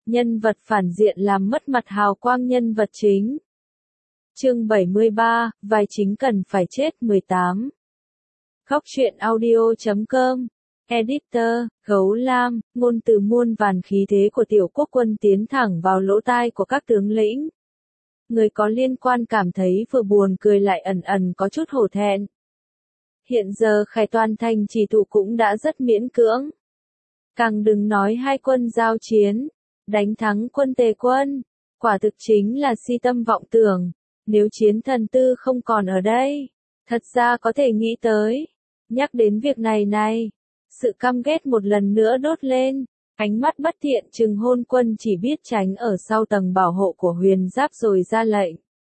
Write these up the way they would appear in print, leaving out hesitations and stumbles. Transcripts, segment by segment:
nhân vật phản diện làm mất mặt hào quang nhân vật chính. Chương 73, vai chính cần phải chết 18. Khóc chuyện audio.com. Editor, Gấu Lam, ngôn từ muôn vàn khí thế của tiểu quốc quân tiến thẳng vào lỗ tai của các tướng lĩnh. Người có liên quan cảm thấy vừa buồn cười lại ẩn ẩn có chút hổ thẹn. Hiện giờ Khải Toàn thành chỉ thủ cũng đã rất miễn cưỡng. Càng đừng nói hai quân giao chiến, đánh thắng quân Tề quân, quả thực chính là si tâm vọng tưởng. Nếu chiến thần tư không còn ở đây, thật ra có thể nghĩ tới. Nhắc đến việc này, sự căm ghét một lần nữa đốt lên, ánh mắt bất thiện trừng Hôn Quân chỉ biết tránh ở sau tầng bảo hộ của Huyền Giáp rồi ra lệnh.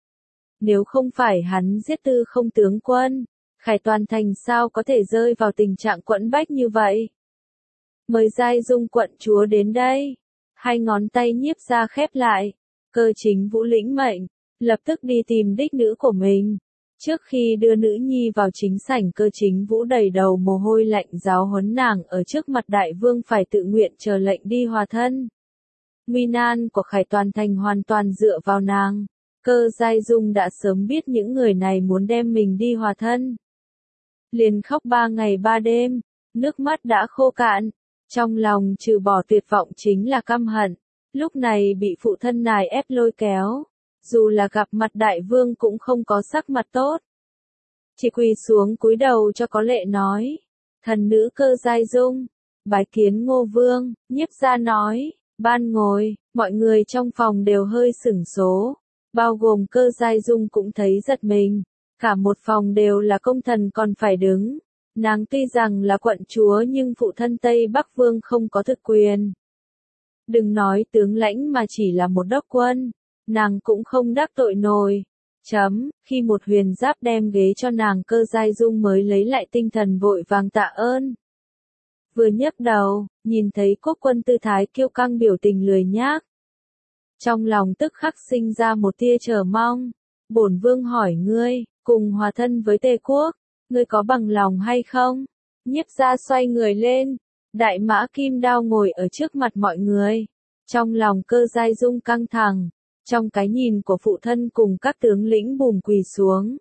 Nếu không phải hắn giết Tư Không tướng quân, Khải Toàn thành sao có thể rơi vào tình trạng quẫn bách như vậy? Mời Giai Dung quận chúa đến đây. Hai ngón tay Nhiếp Gia khép lại, Cơ Chính Vũ lĩnh mệnh, lập tức đi tìm đích nữ của mình. Trước khi đưa nữ nhi vào chính sảnh, Cơ Chính Vũ đầy đầu mồ hôi lạnh giáo huấn nàng ở trước mặt đại vương phải tự nguyện chờ lệnh đi hòa thân. Nguy nan của Khải Toàn thành hoàn toàn dựa vào nàng. Cơ Giai Dung đã sớm biết những người này muốn đem mình đi hòa thân. Liền khóc 3 ngày 3 đêm, nước mắt đã khô cạn. Trong lòng trừ bỏ tuyệt vọng chính là căm hận. Lúc này bị phụ thân nài ép lôi kéo. Dù là gặp mặt đại vương cũng không có sắc mặt tốt. Chỉ quỳ xuống cúi đầu cho có lệ nói. Thần nữ Cơ Giai Dung, bái kiến Ngô Vương. Nhiếp Gia nói, ban ngồi, mọi người trong phòng đều hơi sửng số. Bao gồm Cơ Giai Dung cũng thấy giật mình. Cả một phòng đều là công thần còn phải đứng. Nàng tuy rằng là quận chúa nhưng phụ thân Tây Bắc Vương không có thực quyền. Đừng nói tướng lãnh mà chỉ là một đốc quân. Nàng cũng không đắc tội nổi. Khi một Huyền Giáp đem ghế cho nàng, Cơ Giai Dung mới lấy lại tinh thần vội vàng tạ ơn. Vừa nhấc đầu, nhìn thấy quốc quân tư thái kiêu căng biểu tình lười nhác. Trong lòng tức khắc sinh ra một tia chờ mong. Bổn vương hỏi ngươi, cùng hòa thân với Tề quốc, ngươi có bằng lòng hay không? Nhiếp Gia xoay người lên, đại mã kim đao ngồi ở trước mặt mọi người. Trong lòng Cơ Giai Dung căng thẳng. Trong cái nhìn của phụ thân cùng các tướng lĩnh bùm quỳ xuống.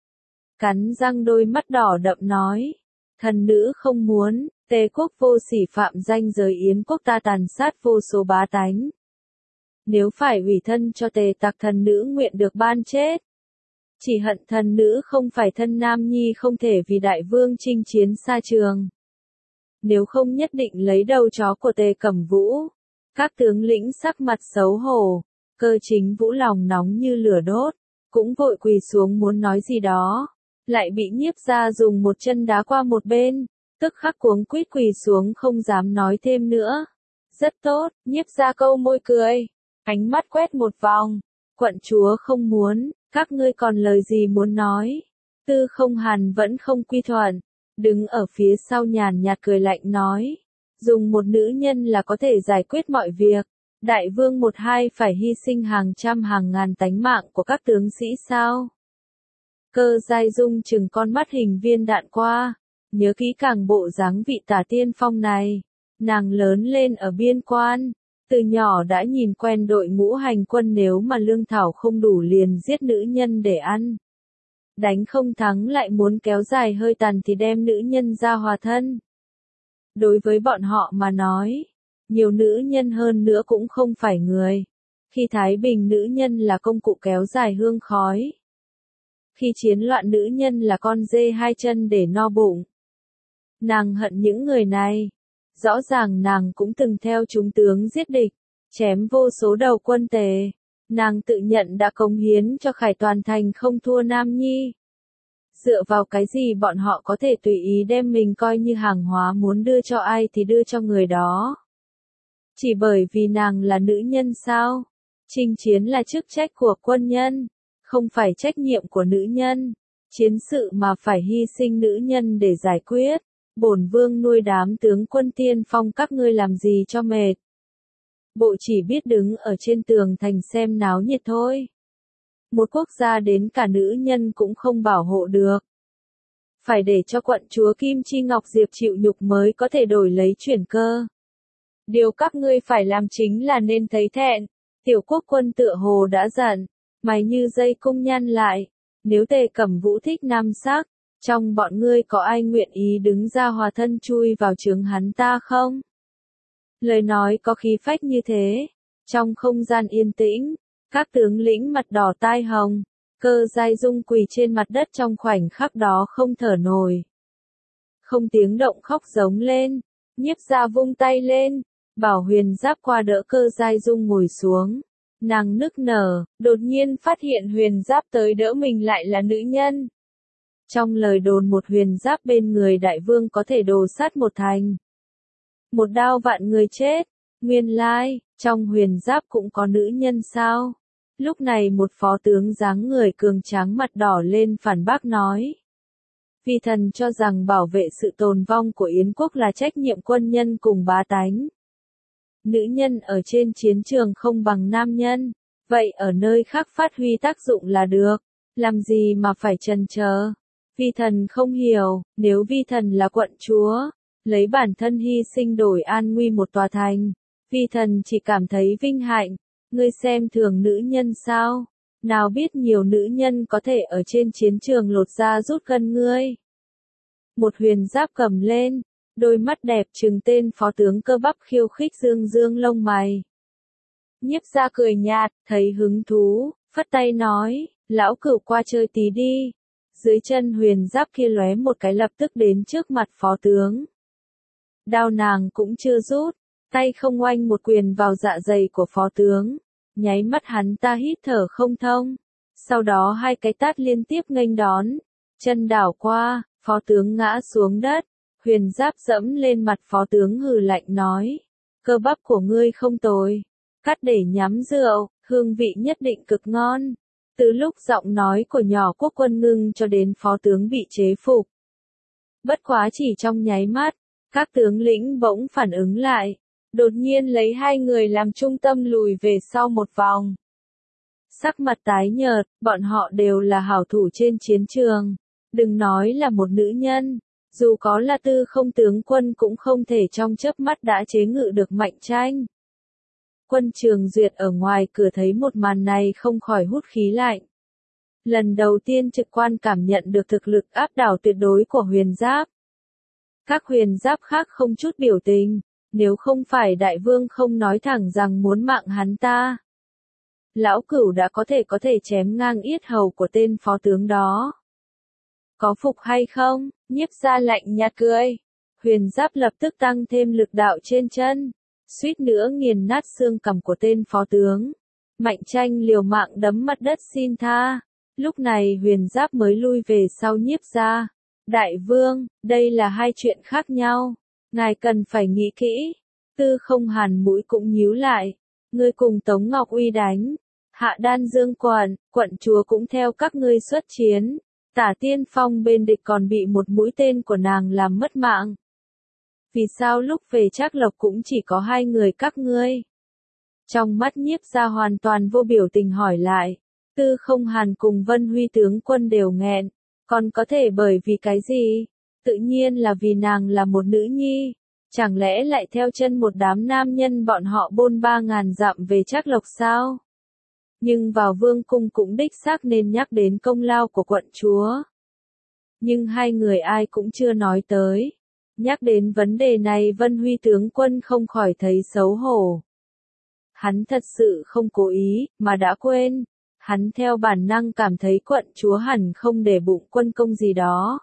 Cắn răng đôi mắt đỏ đậm nói. Thần nữ không muốn, Tề quốc vô sỉ phạm danh giới Yến quốc ta tàn sát vô số bá tánh. Nếu phải ủy thân cho Tề tặc, thần nữ nguyện được ban chết. Chỉ hận thần nữ không phải thân nam nhi không thể vì đại vương chinh chiến xa trường. Nếu không nhất định lấy đầu chó của Tề Cẩm Vũ. Các tướng lĩnh sắc mặt xấu hổ. Cơ Chính Vũ lòng nóng như lửa đốt, cũng vội quỳ xuống muốn nói gì đó, lại bị Nhiếp Gia dùng một chân đá qua một bên, tức khắc cuống quýt quỳ xuống không dám nói thêm nữa. Rất tốt, Nhiếp Gia câu môi cười, ánh mắt quét một vòng, quận chúa không muốn, các ngươi còn lời gì muốn nói? Tư Không Hàn vẫn không quy thuận, đứng ở phía sau nhàn nhạt cười lạnh nói, dùng một nữ nhân là có thể giải quyết mọi việc. Đại vương một hai phải hy sinh hàng trăm hàng ngàn tánh mạng của các tướng sĩ sao? Cơ Giai Dung chừng con mắt hình viên đạn qua, nhớ kỹ càng bộ dáng vị tả tiên phong này. Nàng lớn lên ở biên quan, từ nhỏ đã nhìn quen đội ngũ hành quân, nếu mà lương thảo không đủ liền giết nữ nhân để ăn. Đánh không thắng lại muốn kéo dài hơi tàn thì đem nữ nhân ra hòa thân. Đối với bọn họ mà nói, nhiều nữ nhân hơn nữa cũng không phải người. Khi thái bình nữ nhân là công cụ kéo dài hương khói. Khi chiến loạn nữ nhân là con dê hai chân để no bụng. Nàng hận những người này. Rõ ràng nàng cũng từng theo chúng tướng giết địch, chém vô số đầu quân Tề. Nàng tự nhận đã cống hiến cho Khải Toàn thành không thua Nam Nhi. Dựa vào cái gì bọn họ có thể tùy ý đem mình coi như hàng hóa, muốn đưa cho ai thì đưa cho người đó? Chỉ bởi vì nàng là nữ nhân sao? Chinh chiến là chức trách của quân nhân, không phải trách nhiệm của nữ nhân. Chiến sự mà phải hy sinh nữ nhân để giải quyết. Bổn vương nuôi đám tướng quân tiên phong các ngươi làm gì cho mệt. Bộ chỉ biết đứng ở trên tường thành xem náo nhiệt thôi. Một quốc gia đến cả nữ nhân cũng không bảo hộ được. Phải để cho quận chúa Kim Chi Ngọc Diệp chịu nhục mới có thể đổi lấy chuyển cơ. Điều các ngươi phải làm chính là nên thấy thẹn. Tiểu Quốc Quân tựa hồ đã giận, mày như dây cung nhăn lại. Nếu Tề Cẩm Vũ thích nam sắc, trong bọn ngươi có ai nguyện ý đứng ra hòa thân chui vào chướng hắn ta không? Lời nói có khí phách như thế. Trong không gian yên tĩnh, các tướng lĩnh mặt đỏ tai hồng, Cơ Giai Dung quỳ trên mặt đất trong khoảnh khắc đó không thở nổi. Không tiếng động khóc giống lên, Nhiếp Gia vung tay lên, bảo Huyền Giáp qua đỡ Cơ Giai Dung ngồi xuống. Nàng nức nở, đột nhiên phát hiện Huyền Giáp tới đỡ mình lại là nữ nhân. Trong lời đồn một Huyền Giáp bên người đại vương có thể đồ sát một thành. Một đao vạn người chết, nguyên lai, trong Huyền Giáp cũng có nữ nhân sao? Lúc này một phó tướng dáng người cường tráng mặt đỏ lên phản bác nói. Vi thần cho rằng bảo vệ sự tồn vong của Yến quốc là trách nhiệm quân nhân cùng bá tánh. Nữ nhân ở trên chiến trường không bằng nam nhân, vậy ở nơi khác phát huy tác dụng là được, làm gì mà phải chần chờ. Vi thần không hiểu, nếu vi thần là quận chúa, lấy bản thân hy sinh đổi an nguy một tòa thành, vi thần chỉ cảm thấy vinh hạnh. Ngươi xem thường nữ nhân sao? Nào biết nhiều nữ nhân có thể ở trên chiến trường lột da rút gân ngươi. Một Huyền Giáp cầm lên, đôi mắt đẹp trừng tên phó tướng Cơ Bắp khiêu khích dương dương lông mày. Nhiếp Gia cười nhạt, thấy hứng thú, phất tay nói, lão cửu qua chơi tí đi. Dưới chân Huyền Giáp kia lóe một cái lập tức đến trước mặt phó tướng. Đao nàng cũng chưa rút, tay không oanh một quyền vào dạ dày của phó tướng. Nháy mắt hắn ta hít thở không thông. Sau đó hai cái tát liên tiếp nghênh đón. Chân đảo qua, phó tướng ngã xuống đất. Huyền Giáp dẫm lên mặt phó tướng hừ lạnh nói. Cơ bắp của ngươi không tồi. Cắt để nhắm rượu, hương vị nhất định cực ngon. Từ lúc giọng nói của nhỏ Quốc Quân ngưng cho đến phó tướng bị chế phục. Bất quá chỉ trong nháy mắt, các tướng lĩnh bỗng phản ứng lại. Đột nhiên lấy hai người làm trung tâm lùi về sau một vòng. Sắc mặt tái nhợt, bọn họ đều là hảo thủ trên chiến trường. Đừng nói là một nữ nhân, dù có là Tư Không tướng quân cũng không thể trong chớp mắt đã chế ngự được Mạnh Tranh. Quân Trường Duyệt ở ngoài cửa thấy một màn này không khỏi hút khí lạnh. Lần đầu tiên trực quan cảm nhận được thực lực áp đảo tuyệt đối của Huyền Giáp. Các Huyền Giáp khác không chút biểu tình. Nếu không phải đại vương không nói thẳng rằng muốn mạng hắn ta. Lão Cửu đã có thể chém ngang yết hầu của tên phó tướng đó. Có phục hay không? Nhiếp Gia lạnh nhạt cười. Huyền Giáp lập tức tăng thêm lực đạo trên chân. Suýt nữa nghiền nát xương cằm của tên phó tướng. Mạnh Tranh liều mạng đấm mặt đất xin tha. Lúc này Huyền Giáp mới lui về sau Nhiếp Gia. Đại vương, đây là hai chuyện khác nhau. Ngài cần phải nghĩ kỹ. Tư Không Hàn mũi cũng nhíu lại. Ngươi cùng Tống Ngọc Uy đánh. Hạ Đan Dương quận chúa cũng theo các ngươi xuất chiến. Tả Tiên Phong bên địch còn bị một mũi tên của nàng làm mất mạng. Vì sao lúc về Trác Lộc cũng chỉ có hai người các ngươi? Trong mắt Nhiếp Gia hoàn toàn vô biểu tình hỏi lại. Tư Không Hàn cùng Vân Huy tướng quân đều nghẹn. Còn có thể bởi vì cái gì? Tự nhiên là vì nàng là một nữ nhi. Chẳng lẽ lại theo chân một đám nam nhân bọn họ bôn 3.000 dặm về Trác Lộc sao? Nhưng vào vương cung cũng đích xác nên nhắc đến công lao của quận chúa. Nhưng hai người ai cũng chưa nói tới. Nhắc đến vấn đề này Vân Huy tướng quân không khỏi thấy xấu hổ. Hắn thật sự không cố ý, mà đã quên. Hắn theo bản năng cảm thấy quận chúa hẳn không để bụng quân công gì đó.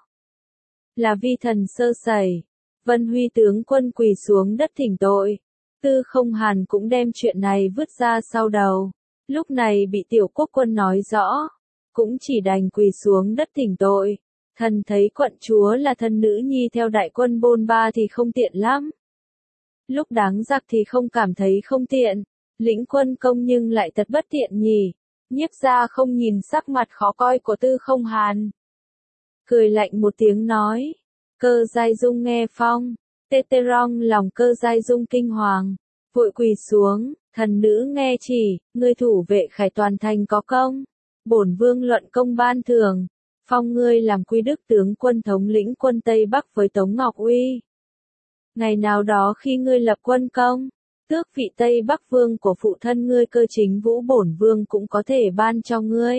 Là vi thần sơ sẩy. Vân Huy tướng quân quỳ xuống đất thỉnh tội. Tư Không Hàn cũng đem chuyện này vứt ra sau đầu. Lúc này bị Tiểu Quốc Quân nói rõ. Cũng chỉ đành quỳ xuống đất thỉnh tội. Thần thấy quận chúa là thân nữ nhi theo đại quân bôn ba thì không tiện lắm. Lúc đáng giặc thì không cảm thấy không tiện. Lĩnh quân công nhưng lại thật bất tiện nhỉ. Nhiếp Gia không nhìn sắc mặt khó coi của Tư Không Hàn. Cười lạnh một tiếng nói. Cơ Giai Dung nghe phong. Tê tê rong lòng Cơ Giai Dung kinh hoàng. Vội quỳ xuống. Thần nữ nghe chỉ. Ngươi thủ vệ Khải toàn thành có công. Bổn vương luận công ban thưởng. Phong ngươi làm Quy Đức tướng quân thống lĩnh quân Tây Bắc với Tống Ngọc Uy. Ngày nào đó khi ngươi lập quân công. tước vị Tây Bắc Vương của phụ thân ngươi Cơ Chính Vũ bổn vương cũng có thể ban cho ngươi.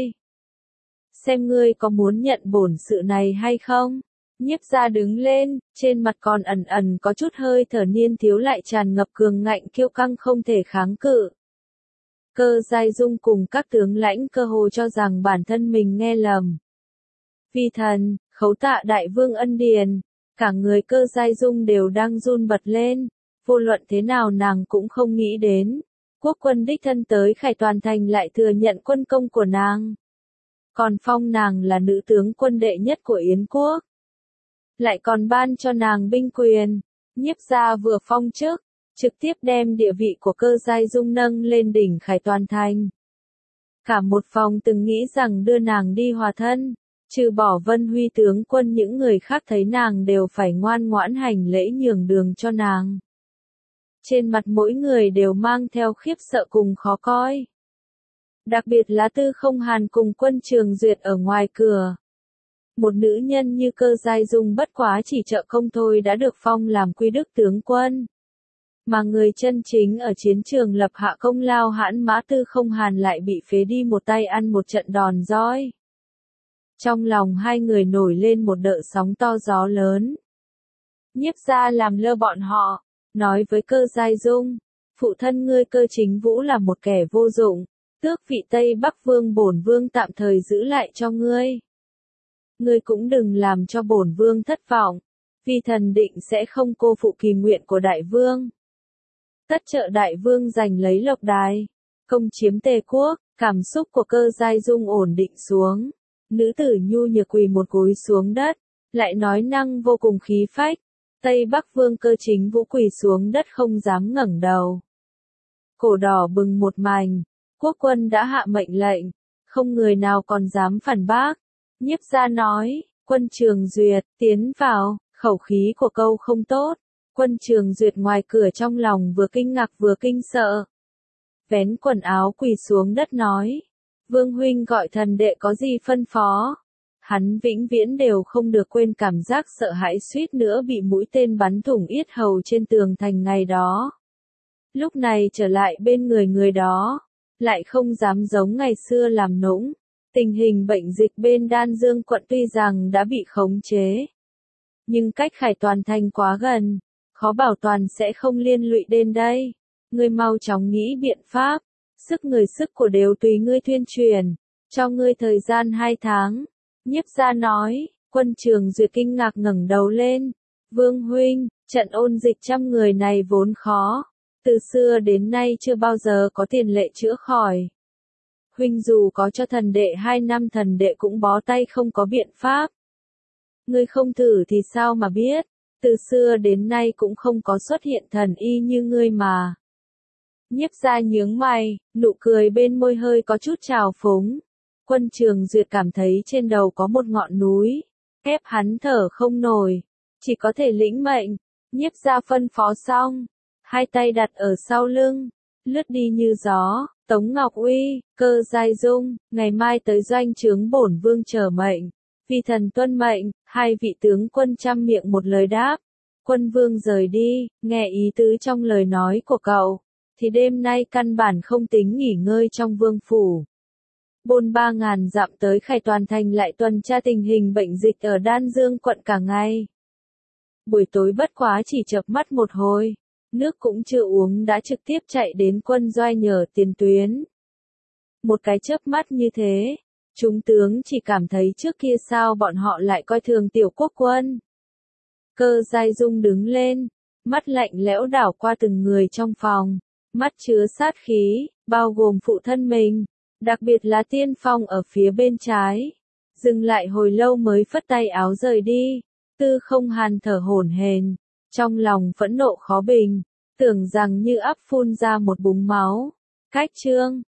Xem ngươi có muốn nhận bổn sự này hay không? Nhiếp gia đứng lên, trên mặt còn ẩn ẩn có chút hơi thở niên thiếu lại tràn ngập cường ngạnh kiêu căng không thể kháng cự. Cơ Giai Dung cùng các tướng lãnh cơ hồ cho rằng bản thân mình nghe lầm. Vi thần, khấu tạ đại vương ân điền, cả người Cơ Giai Dung đều đang run bật lên, vô luận thế nào nàng cũng không nghĩ đến. Quốc quân đích thân tới Khải Toàn Thành lại thừa nhận quân công của nàng. Còn phong nàng là nữ tướng quân đệ nhất của Yến quốc. Lại còn ban cho nàng binh quyền, nhiếp gia vừa phong chức, trực tiếp đem địa vị của Cơ Giai Dung nâng lên đỉnh Khải Toàn Thành. Cả một phòng từng nghĩ rằng đưa nàng đi hòa thân, trừ bỏ Vân Huy tướng quân những người khác thấy nàng đều phải ngoan ngoãn hành lễ nhường đường cho nàng. Trên mặt mỗi người đều mang theo khiếp sợ cùng khó coi. Đặc biệt là Tư Không Hàn cùng Quân Trường Duyệt ở ngoài cửa. Một nữ nhân như Cơ Giai Dung bất quá chỉ trợ công thôi đã được phong làm quy đức tướng quân. Mà người chân chính ở chiến trường lập hạ công lao hãn mã Tư Không Hàn lại bị phế đi một tay ăn một trận đòn roi. Trong lòng hai người nổi lên một đợt sóng to gió lớn. Nhiếp gia làm lơ bọn họ, nói với Cơ Giai Dung, phụ thân ngươi Cơ Chính Vũ là một kẻ vô dụng, tước vị Tây Bắc Vương bổn vương tạm thời giữ lại cho ngươi. Ngươi cũng đừng làm cho bổn vương thất vọng, vì thần định sẽ không cô phụ kỳ nguyện của đại vương. Tất trợ đại vương giành lấy Lộc Đài, công chiếm Tề quốc, cảm xúc của Cơ Giai Dung ổn định xuống. Nữ tử nhu nhược quỳ một gối xuống đất, lại nói năng vô cùng khí phách. Tây Bắc Vương Cơ Chính Vũ quỳ xuống đất không dám ngẩng đầu. Cổ đỏ bừng một mảnh, quốc quân đã hạ mệnh lệnh, không người nào còn dám phản bác. Nhiếp gia nói, Quân Trường Duyệt, tiến vào, khẩu khí của câu không tốt. Quân Trường Duyệt ngoài cửa trong lòng vừa kinh ngạc vừa kinh sợ. Vén quần áo quỳ xuống đất nói, Vương huynh gọi thần đệ có gì phân phó. Hắn vĩnh viễn đều không được quên cảm giác sợ hãi suýt nữa bị mũi tên bắn thủng yết hầu trên tường thành ngày đó. Lúc này trở lại bên người đó, lại không dám giống ngày xưa làm nũng. Tình hình bệnh dịch bên Đan Dương quận tuy rằng đã bị khống chế, nhưng cách Khải Toàn Thành quá gần, khó bảo toàn sẽ không liên lụy đến đây. Ngươi mau chóng nghĩ biện pháp, sức người sức của đều tùy ngươi tuyên truyền, cho ngươi thời gian 2 tháng. Nhiếp gia nói, Quân Trường Duyệt kinh ngạc ngẩng đầu lên. Vương huynh, trận ôn dịch 100 người này vốn khó, từ xưa đến nay chưa bao giờ có tiền lệ chữa khỏi. Huynh dù có cho thần đệ 2 năm thần đệ cũng bó tay không có biện pháp. Ngươi không thử thì sao mà biết, từ xưa đến nay cũng không có xuất hiện thần y như ngươi mà. Nhiếp gia nhướng mày, nụ cười bên môi hơi có chút trào phúng. Quân Trường Duyệt cảm thấy trên đầu có một ngọn núi, ép hắn thở không nổi, chỉ có thể lĩnh mệnh. Nhiếp gia phân phó xong, hai tay đặt ở sau lưng, lướt đi như gió. Tống Ngọc Uy, Cơ Giai Dung, ngày mai tới doanh trướng bổn vương chờ mệnh. Vì thần tuân mệnh, hai vị tướng quân chăm miệng một lời đáp. Quân vương rời đi, nghe ý tứ trong lời nói của cậu, thì đêm nay căn bản không tính nghỉ ngơi trong vương phủ. Bôn 3.000 dặm tới Khải Toàn Thành lại tuần tra tình hình bệnh dịch ở Đan Dương quận cả ngày. Buổi tối bất quá chỉ chợp mắt một hồi, nước cũng chưa uống đã trực tiếp chạy đến quân doanh nhờ tiền tuyến. Một cái chớp mắt như thế, chúng tướng chỉ cảm thấy trước kia sao bọn họ lại coi thường tiểu quốc quân. Cơ Giai Dung đứng lên, mắt lạnh lẽo đảo qua từng người trong phòng, mắt chứa sát khí, bao gồm phụ thân mình, đặc biệt là Tiên Phong ở phía bên trái. Dừng lại hồi lâu mới phất tay áo rời đi. Tư Không Hàn thở hổn hển, trong lòng phẫn nộ khó bình, tưởng rằng như ắp phun ra một búng máu. Cách chương